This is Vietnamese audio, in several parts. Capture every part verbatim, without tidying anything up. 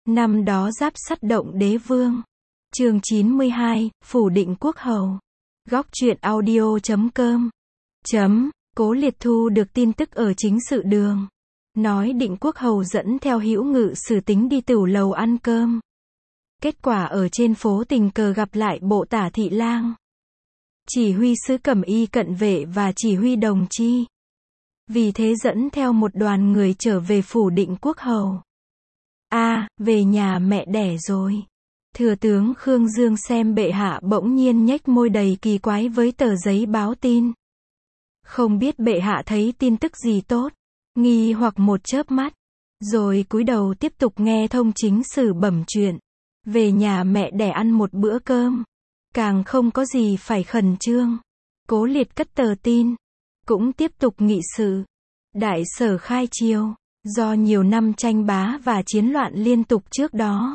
Năm đó Giáp Sắt động đế vương. Chương chín mươi hai, phủ định quốc hầu. Góc truyện audio chấm com. Chấm, Cố Liệt thu được tin tức ở chính sự đường. Nói định quốc hầu dẫn theo hữu ngự sử tính đi tửu lầu ăn cơm. Kết quả ở trên phố tình cờ gặp lại bộ tả thị lang, chỉ huy sứ cẩm y cận vệ và chỉ huy đồng chi. Vì thế dẫn theo một đoàn người trở về phủ định quốc hầu. A, à, về nhà mẹ đẻ rồi. Thừa tướng Khương Dương xem bệ hạ bỗng nhiên nhếch môi đầy kỳ quái với tờ giấy báo tin. Không biết bệ hạ thấy tin tức gì tốt, nghi hoặc một chớp mắt, rồi cúi đầu tiếp tục nghe thông chính sử bẩm chuyện. Về nhà mẹ đẻ ăn một bữa cơm, càng không có gì phải khẩn trương. Cố Liệt cất tờ tin, cũng tiếp tục nghị sự. Đại sở khai triều, do nhiều năm tranh bá và chiến loạn liên tục trước đó,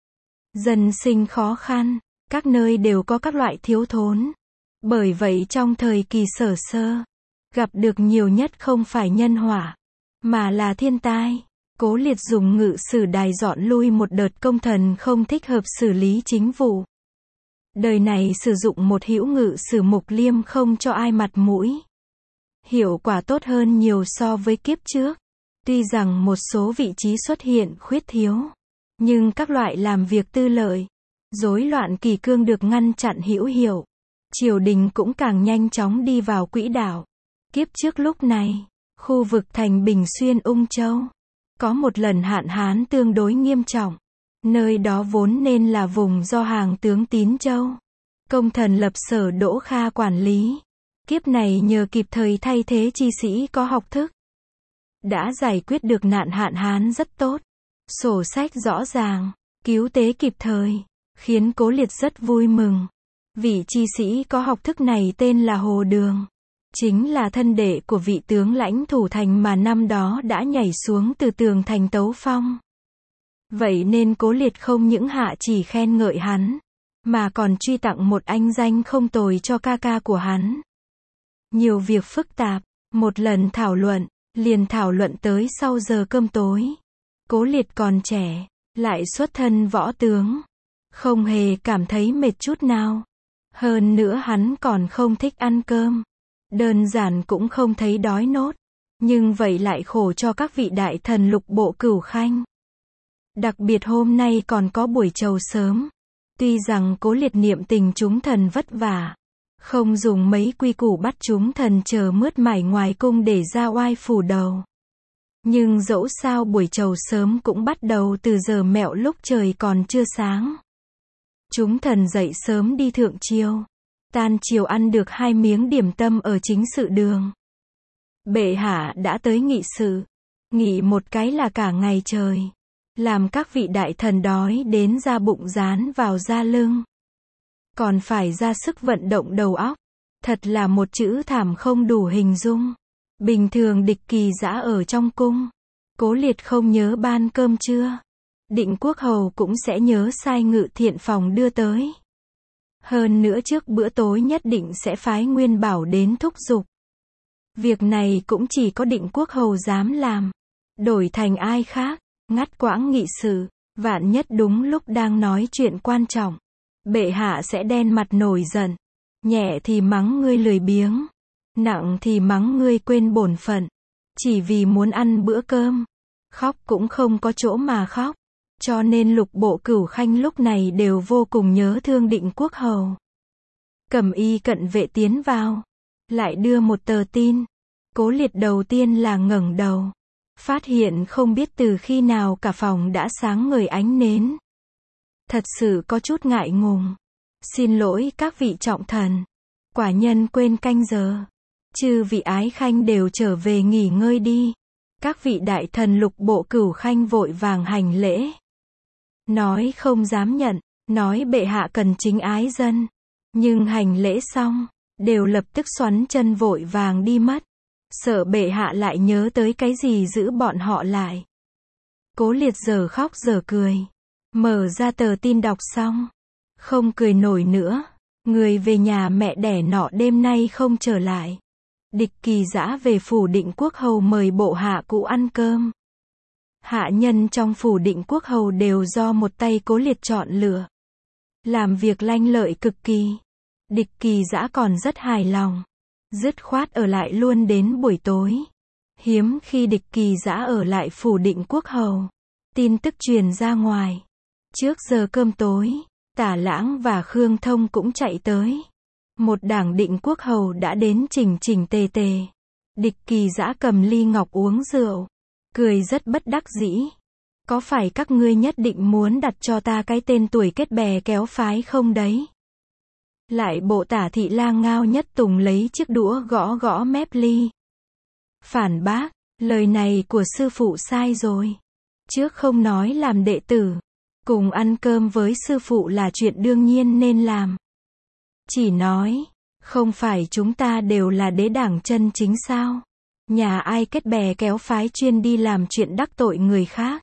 dân sinh khó khăn, các nơi đều có các loại thiếu thốn. Bởi vậy trong thời kỳ Sở Sơ, gặp được nhiều nhất không phải nhân họa, mà là thiên tai. Cố Liệt dùng ngự sử đài dọn lui một đợt công thần không thích hợp xử lý chính vụ. Đời này sử dụng một hữu ngự sử Mục Liêm không cho ai mặt mũi. Hiệu quả tốt hơn nhiều so với kiếp trước. Tuy rằng một số vị trí xuất hiện khuyết thiếu, nhưng các loại làm việc tư lợi, rối loạn kỷ cương được ngăn chặn hữu hiệu. Triều đình cũng càng nhanh chóng đi vào quỹ đạo. Kiếp trước lúc này, khu vực thành Bình Xuyên Ung Châu, có một lần hạn hán tương đối nghiêm trọng. Nơi đó vốn nên là vùng do hàng tướng Tín Châu, công thần lập Sở Đỗ Kha quản lý. Kiếp này nhờ kịp thời thay thế chi sĩ có học thức, đã giải quyết được nạn hạn hán rất tốt. Sổ sách rõ ràng, cứu tế kịp thời, khiến Cố Liệt rất vui mừng. Vị chi sĩ có học thức này tên là Hồ Đường, chính là thân đệ của vị tướng lãnh thủ thành mà năm đó đã nhảy xuống từ tường thành Tấu Phong. Vậy nên Cố Liệt không những hạ chỉ khen ngợi hắn, mà còn truy tặng một anh danh không tồi cho ca ca của hắn. Nhiều việc phức tạp, một lần thảo luận, liền thảo luận tới sau giờ cơm tối. Cố Liệt còn trẻ, lại xuất thân võ tướng, không hề cảm thấy mệt chút nào. Hơn nữa hắn còn không thích ăn cơm, đơn giản cũng không thấy đói nốt. Nhưng vậy lại khổ cho các vị đại thần lục bộ Cửu Khanh. Đặc biệt hôm nay còn có buổi chầu sớm. Tuy rằng Cố Liệt niệm tình chúng thần vất vả, không dùng mấy quy củ bắt chúng thần chờ mướt mải ngoài cung để ra oai phủ đầu. Nhưng dẫu sao buổi chầu sớm cũng bắt đầu từ giờ mẹo lúc trời còn chưa sáng. Chúng thần dậy sớm đi thượng triều. Tan chiều ăn được hai miếng điểm tâm ở chính sự đường. Bệ hạ đã tới nghị sự. Nghị một cái là cả ngày trời. Làm các vị đại thần đói đến da bụng dán vào da lưng. Còn phải ra sức vận động đầu óc. Thật là một chữ thảm không đủ hình dung. Bình thường địch kỳ dã ở trong cung, Cố Liệt không nhớ ban cơm trưa. Định quốc hầu cũng sẽ nhớ sai ngự thiện phòng đưa tới. Hơn nữa trước bữa tối nhất định sẽ phái Nguyên Bảo đến thúc giục. Việc này cũng chỉ có Định quốc hầu dám làm. Đổi thành ai khác, ngắt quãng nghị sự, vạn nhất đúng lúc đang nói chuyện quan trọng, bệ hạ sẽ đen mặt nổi giận. Nhẹ thì mắng ngươi lười biếng, nặng thì mắng ngươi quên bổn phận. Chỉ vì muốn ăn bữa cơm, khóc cũng không có chỗ mà khóc. Cho nên lục bộ Cửu Khanh lúc này đều vô cùng nhớ thương Định quốc hầu. Cẩm y cận vệ tiến vào, lại đưa một tờ tin. Cố Liệt đầu tiên là ngẩng đầu, phát hiện không biết từ khi nào cả phòng đã sáng ngời ánh nến. Thật sự có chút ngại ngùng. Xin lỗi các vị trọng thần, quả nhân quên canh giờ. Chư vị ái khanh đều trở về nghỉ ngơi đi. Các vị đại thần lục bộ Cửu Khanh vội vàng hành lễ. Nói không dám nhận, nói bệ hạ cần chính ái dân. Nhưng hành lễ xong, đều lập tức xoắn chân vội vàng đi mất. Sợ bệ hạ lại nhớ tới cái gì giữ bọn họ lại. Cố Liệt giờ khóc giờ cười. Mở ra tờ tin đọc xong, không cười nổi nữa. Người về nhà mẹ đẻ nọ đêm nay không trở lại. Địch kỳ dã về phủ định quốc hầu mời bộ hạ cũ ăn cơm. Hạ nhân trong phủ Định Quốc Hầu đều do một tay Cố Liệt chọn lựa. Làm việc lanh lợi cực kỳ. Địch Kỳ Dã còn rất hài lòng. Dứt khoát ở lại luôn đến buổi tối. Hiếm khi Địch Kỳ Dã ở lại phủ Định Quốc Hầu. Tin tức truyền ra ngoài. Trước giờ cơm tối, Tả Lãng và Khương Thông cũng chạy tới. Một đảng Định Quốc Hầu đã đến chỉnh chỉnh tề tề. Địch Kỳ Dã cầm ly ngọc uống rượu. Cười rất bất đắc dĩ. Có phải các ngươi nhất định muốn đặt cho ta cái tên tuổi kết bè kéo phái không đấy? Lại bộ Tả thị lang Ngao Nhất Tùng lấy chiếc đũa gõ gõ mép ly. Phản bác, lời này của sư phụ sai rồi. Trước không nói làm đệ tử. Cùng ăn cơm với sư phụ là chuyện đương nhiên nên làm. Chỉ nói, không phải chúng ta đều là đế đảng chân chính sao? Nhà ai kết bè kéo phái chuyên đi làm chuyện đắc tội người khác?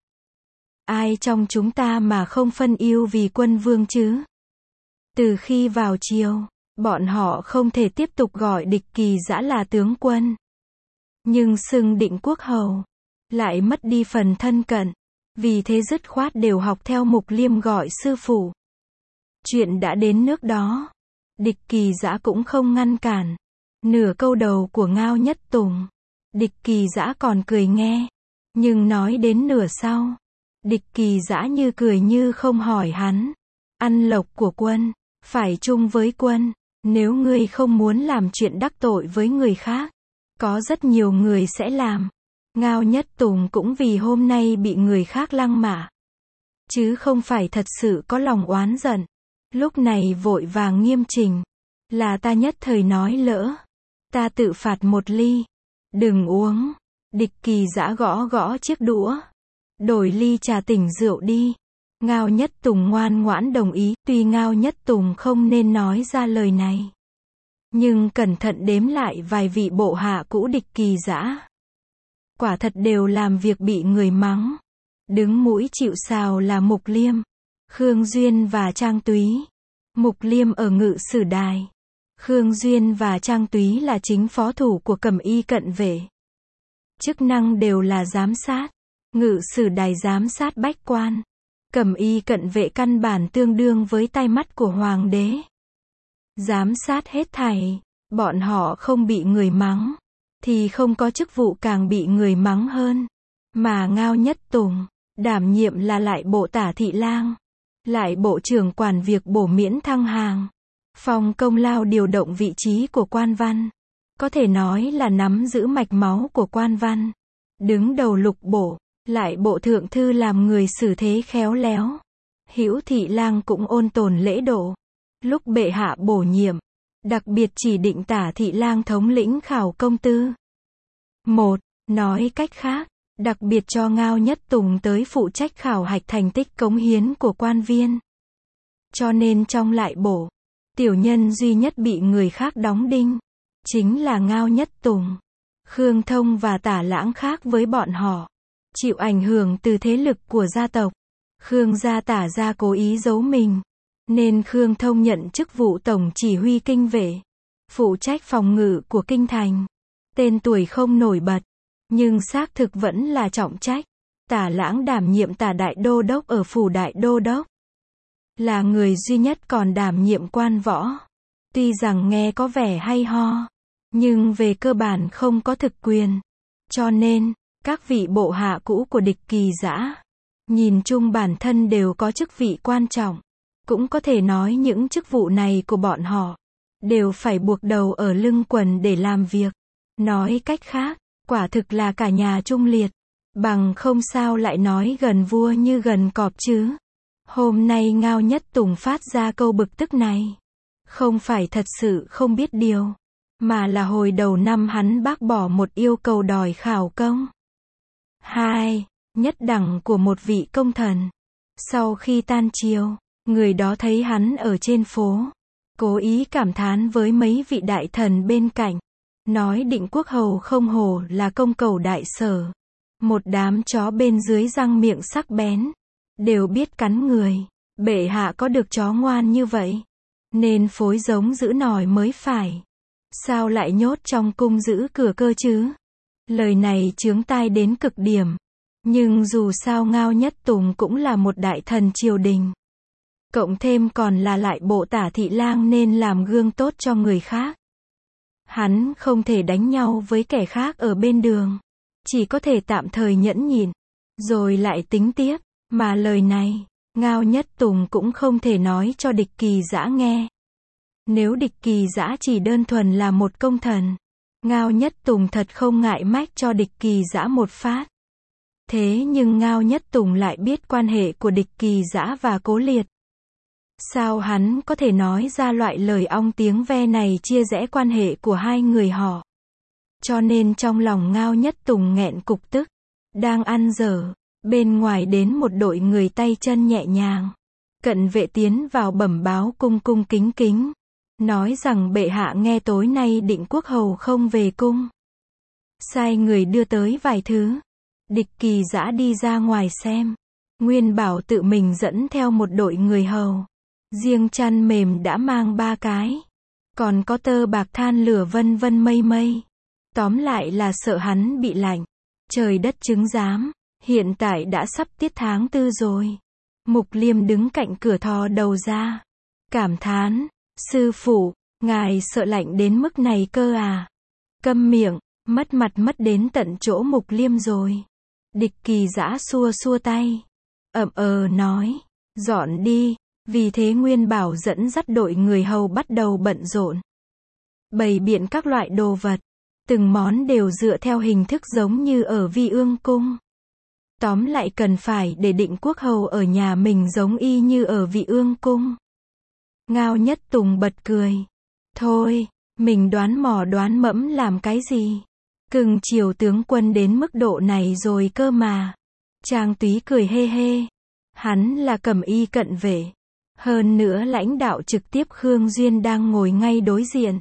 Ai trong chúng ta mà không phân ưu vì quân vương chứ? Từ khi vào triều, bọn họ không thể tiếp tục gọi Địch Kỳ Dã là tướng quân. Nhưng xưng Định Quốc Hầu, lại mất đi phần thân cận. Vì thế dứt khoát đều học theo Mục Liêm gọi sư phụ. Chuyện đã đến nước đó. Địch Kỳ Dã cũng không ngăn cản. Nửa câu đầu của Ngao Nhất Tùng, Địch Kỳ Dã còn cười nghe. Nhưng nói đến nửa sau, Địch Kỳ Dã như cười như không hỏi hắn. Ăn lộc của quân, phải chung với quân. Nếu ngươi không muốn làm chuyện đắc tội với người khác, có rất nhiều người sẽ làm. Ngao Nhất Tùng cũng vì hôm nay bị người khác lăng mạ. Chứ không phải thật sự có lòng oán giận. Lúc này vội vàng nghiêm chỉnh. Là ta nhất thời nói lỡ. Ta tự phạt một ly. Đừng uống. Địch Kỳ Dã gõ gõ chiếc đũa. Đổi ly trà tỉnh rượu đi. Ngao Nhất Tùng ngoan ngoãn đồng ý. Tuy Ngao Nhất Tùng không nên nói ra lời này. Nhưng cẩn thận đếm lại vài vị bộ hạ cũ Địch Kỳ Dã. Quả thật đều làm việc bị người mắng. Đứng mũi chịu sào là Mục Liêm, Khương Duyên và Trang Túy. Mục Liêm ở ngự sử đài. Khương Duyên và Trang Túy là chính phó thủ của Cẩm Y cận vệ. Chức năng đều là giám sát. Ngự sử đài giám sát bách quan. Cẩm Y cận vệ căn bản tương đương với tai mắt của hoàng đế. Giám sát hết thảy. Bọn họ không bị người mắng, thì không có chức vụ càng bị người mắng hơn. Mà Ngao Nhất Tùng, đảm nhiệm là lại bộ Tả thị lang. Lại bộ trưởng quản việc bổ miễn thăng hàng. Phong công lao điều động vị trí của quan văn. Có thể nói là nắm giữ mạch máu của quan văn. Đứng đầu lục bộ, lại bộ thượng thư làm người xử thế khéo léo. Hữu thị lang cũng ôn tồn lễ độ. Lúc bệ hạ bổ nhiệm, đặc biệt chỉ định Tả thị lang thống lĩnh khảo công tư. Một, nói cách khác, đặc biệt cho Ngao Nhất Tùng tới phụ trách khảo hạch thành tích cống hiến của quan viên. Cho nên trong lại bộ, tiểu nhân duy nhất bị người khác đóng đinh, chính là Ngao Nhất Tùng. Khương Thông và Tả Lãng khác với bọn họ, chịu ảnh hưởng từ thế lực của gia tộc. Khương gia Tả gia cố ý giấu mình, nên Khương Thông nhận chức vụ tổng chỉ huy kinh vệ, phụ trách phòng ngự của kinh thành. Tên tuổi không nổi bật, nhưng xác thực vẫn là trọng trách. Tả Lãng đảm nhiệm Tả đại đô đốc ở phủ đại đô đốc. Là người duy nhất còn đảm nhiệm quan võ. Tuy rằng nghe có vẻ hay ho, nhưng về cơ bản không có thực quyền. Cho nên, các vị bộ hạ cũ của Địch Kỳ Dã, nhìn chung bản thân đều có chức vị quan trọng. Cũng có thể nói những chức vụ này của bọn họ, đều phải buộc đầu ở lưng quần để làm việc. Nói cách khác, quả thực là cả nhà trung liệt. Bằng không sao lại nói gần vua như gần cọp chứ. Hôm nay Ngao Nhất Tùng phát ra câu bực tức này. Không phải thật sự không biết điều, mà là hồi đầu năm hắn bác bỏ một yêu cầu đòi khảo công. Hai, nhất đẳng của một vị công thần. Sau khi tan triều, người đó thấy hắn ở trên phố, cố ý cảm thán với mấy vị đại thần bên cạnh. Nói Định Quốc Hầu không hổ là công cẩu đại sở. Một đám chó bên dưới răng miệng sắc bén, đều biết cắn người. Bệ hạ có được chó ngoan như vậy, nên phối giống giữ nòi mới phải. Sao lại nhốt trong cung giữ cửa cơ chứ? Lời này chướng tai đến cực điểm. Nhưng dù sao Ngao Nhất Tùng cũng là một đại thần triều đình. Cộng thêm còn là lại bộ tả thị lang nên làm gương tốt cho người khác. Hắn không thể đánh nhau với kẻ khác ở bên đường. Chỉ có thể tạm thời nhẫn nhịn. Rồi lại tính tiếp. Mà lời này, Ngao Nhất Tùng cũng không thể nói cho Địch Kỳ Dã nghe. Nếu Địch Kỳ Dã chỉ đơn thuần là một công thần, Ngao Nhất Tùng thật không ngại mách cho Địch Kỳ Dã một phát. Thế nhưng Ngao Nhất Tùng lại biết quan hệ của Địch Kỳ Dã và Cố Liệt. Sao hắn có thể nói ra loại lời ong tiếng ve này chia rẽ quan hệ của hai người họ. Cho nên trong lòng Ngao Nhất Tùng nghẹn cục tức. Đang ăn dở, bên ngoài đến một đội người tay chân nhẹ nhàng. Cận vệ tiến vào bẩm báo cung cung kính kính. Nói rằng bệ hạ nghe tối nay Định Quốc Hầu không về cung. Sai người đưa tới vài thứ. Địch Kỳ Dã đi ra ngoài xem. Nguyên Bảo tự mình dẫn theo một đội người hầu. Riêng chăn mềm đã mang ba cái. Còn có tơ bạc than lửa vân vân mây mây. Tóm lại là sợ hắn bị lạnh. Trời đất chứng giám. Hiện tại đã sắp tiết tháng tư rồi. Mục Liêm đứng cạnh cửa thò đầu ra. Cảm thán. Sư phụ, ngài sợ lạnh đến mức này cơ à? Câm miệng, mất mặt mất đến tận chỗ Mục Liêm rồi. Địch Kỳ Dã xua xua tay. Ậm ờ nói. Dọn đi. Vì thế Nguyên Bảo dẫn dắt đội người hầu bắt đầu bận rộn. Bày biện các loại đồ vật. Từng món đều dựa theo hình thức giống như ở Vi Ương Cung. Tóm lại cần phải để Định Quốc Hầu ở nhà mình giống y như ở Vi Ương Cung. Ngao Nhất Tùng bật cười. Thôi, mình đoán mò đoán mẫm làm cái gì? Cưng chiều tướng quân đến mức độ này rồi cơ mà. Trang Túy cười hê hê. Hắn là Cẩm Y cận vệ. Hơn nữa lãnh đạo trực tiếp Khương Duyên đang ngồi ngay đối diện.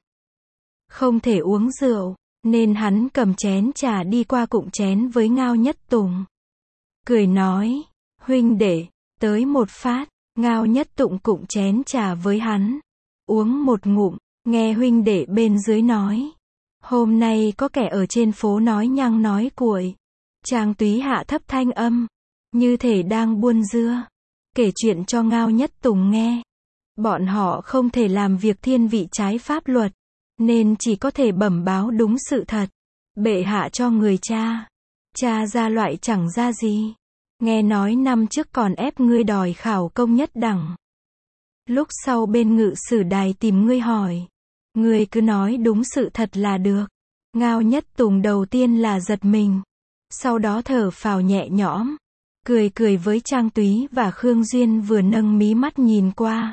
Không thể uống rượu, nên hắn cầm chén trà đi qua cụng chén với Ngao Nhất Tùng. Cười nói, huynh đệ, tới một phát. Ngao Nhất Tùng cụng chén trà với hắn. Uống một ngụm, nghe huynh đệ bên dưới nói. Hôm nay có kẻ ở trên phố nói nhăng nói cuội. Trang Túy hạ thấp thanh âm, như thể đang buôn dưa. Kể chuyện cho Ngao Nhất Tùng nghe. Bọn họ không thể làm việc thiên vị trái pháp luật, nên chỉ có thể bẩm báo đúng sự thật. Bệ hạ cho người tra. Tra ra loại chẳng ra gì. Nghe nói năm trước còn ép ngươi đòi khảo công nhất đẳng. Lúc sau bên ngự sử đài tìm ngươi hỏi. Ngươi cứ nói đúng sự thật là được. Ngao Nhất Tùng đầu tiên là giật mình. Sau đó thở phào nhẹ nhõm. Cười cười với Trang Túy và Khương Duyên vừa nâng mí mắt nhìn qua.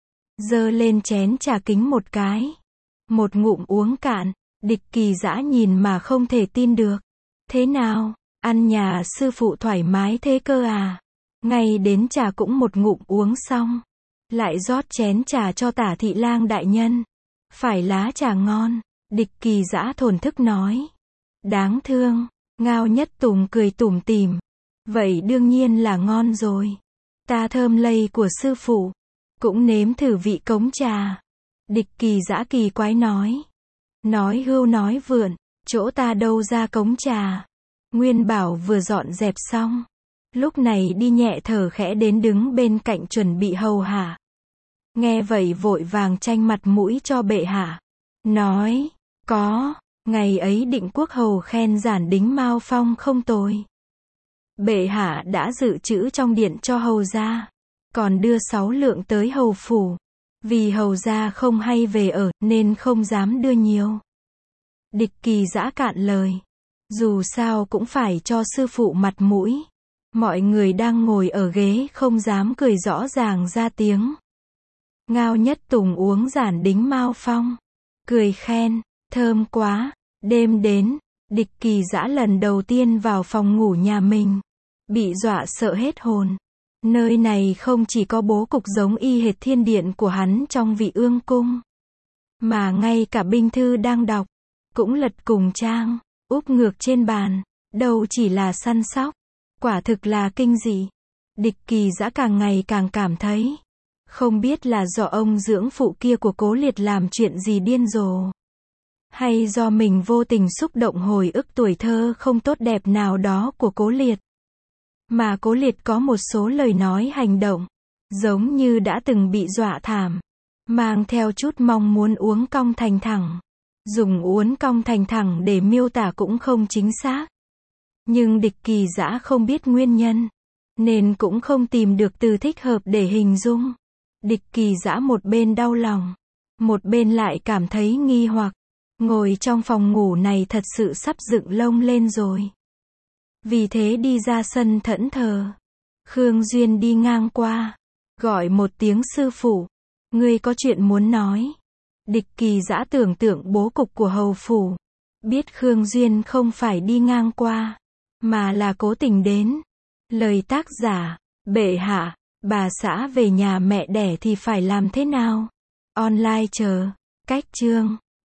Giơ lên chén trà kính một cái. Một ngụm uống cạn. Địch Kỳ Dã nhìn mà không thể tin được. Thế nào? Ăn nhà sư phụ thoải mái thế cơ à? Ngay đến trà cũng một ngụm uống xong. Lại rót chén trà cho Tả thị lang đại nhân. Phải lá trà ngon. Địch Kỳ Dã thổn thức nói. Đáng thương. Ngao Nhất Tùng cười tủm tỉm. Vậy đương nhiên là ngon rồi. Ta thơm lây của sư phụ. Cũng nếm thử vị cống trà. Địch Kỳ Dã kỳ quái nói. Nói hưu nói vượn. Chỗ ta đâu ra cống trà. Nguyên Bảo vừa dọn dẹp xong. Lúc này đi nhẹ thở khẽ đến đứng bên cạnh chuẩn bị hầu hạ. Nghe vậy vội vàng tranh mặt mũi cho bệ hạ. Nói, có, ngày ấy Định Quốc Hầu khen Giản Đính Mao Phong không tồi. Bệ hạ đã dự trữ trong điện cho hầu gia. Còn đưa sáu lượng tới hầu phủ. Vì hầu gia không hay về ở, nên không dám đưa nhiều. Địch Kỳ Dã cạn lời. Dù sao cũng phải cho sư phụ mặt mũi. Mọi người đang ngồi ở ghế không dám cười rõ ràng ra tiếng. Ngao Nhất Tùng uống Giản Đính Mao Phong. Cười khen, thơm quá. Đêm đến, Địch Kỳ Dã lần đầu tiên vào phòng ngủ nhà mình. Bị dọa sợ hết hồn. Nơi này không chỉ có bố cục giống y hệt thiên điện của hắn trong Vi Ương Cung. Mà ngay cả binh thư đang đọc. Cũng lật cùng trang. Úp ngược trên bàn. Đâu chỉ là săn sóc. Quả thực là kinh dị. Địch Kỳ Dã càng ngày càng cảm thấy. Không biết là do ông dưỡng phụ kia của Cố Liệt làm chuyện gì điên rồ. Hay do mình vô tình xúc động hồi ức tuổi thơ không tốt đẹp nào đó của Cố Liệt. Mà Cố Liệt có một số lời nói hành động, giống như đã từng bị dọa thảm, mang theo chút mong muốn uốn cong thành thẳng. Dùng uốn cong thành thẳng để miêu tả cũng không chính xác. Nhưng Địch Kỳ Dã không biết nguyên nhân, nên cũng không tìm được từ thích hợp để hình dung. Địch Kỳ Dã một bên đau lòng, một bên lại cảm thấy nghi hoặc. Ngồi trong phòng ngủ này thật sự sắp dựng lông lên rồi. Vì thế đi ra sân thẫn thờ. Khương Duyên đi ngang qua, gọi một tiếng sư phụ. Ngươi có chuyện muốn nói. Địch Kỳ Dã tưởng tượng bố cục của hầu phủ. Biết Khương Duyên không phải đi ngang qua, mà là cố tình đến. Lời tác giả, bệ hạ, bà xã về nhà mẹ đẻ thì phải làm thế nào? Online chờ, cách chương.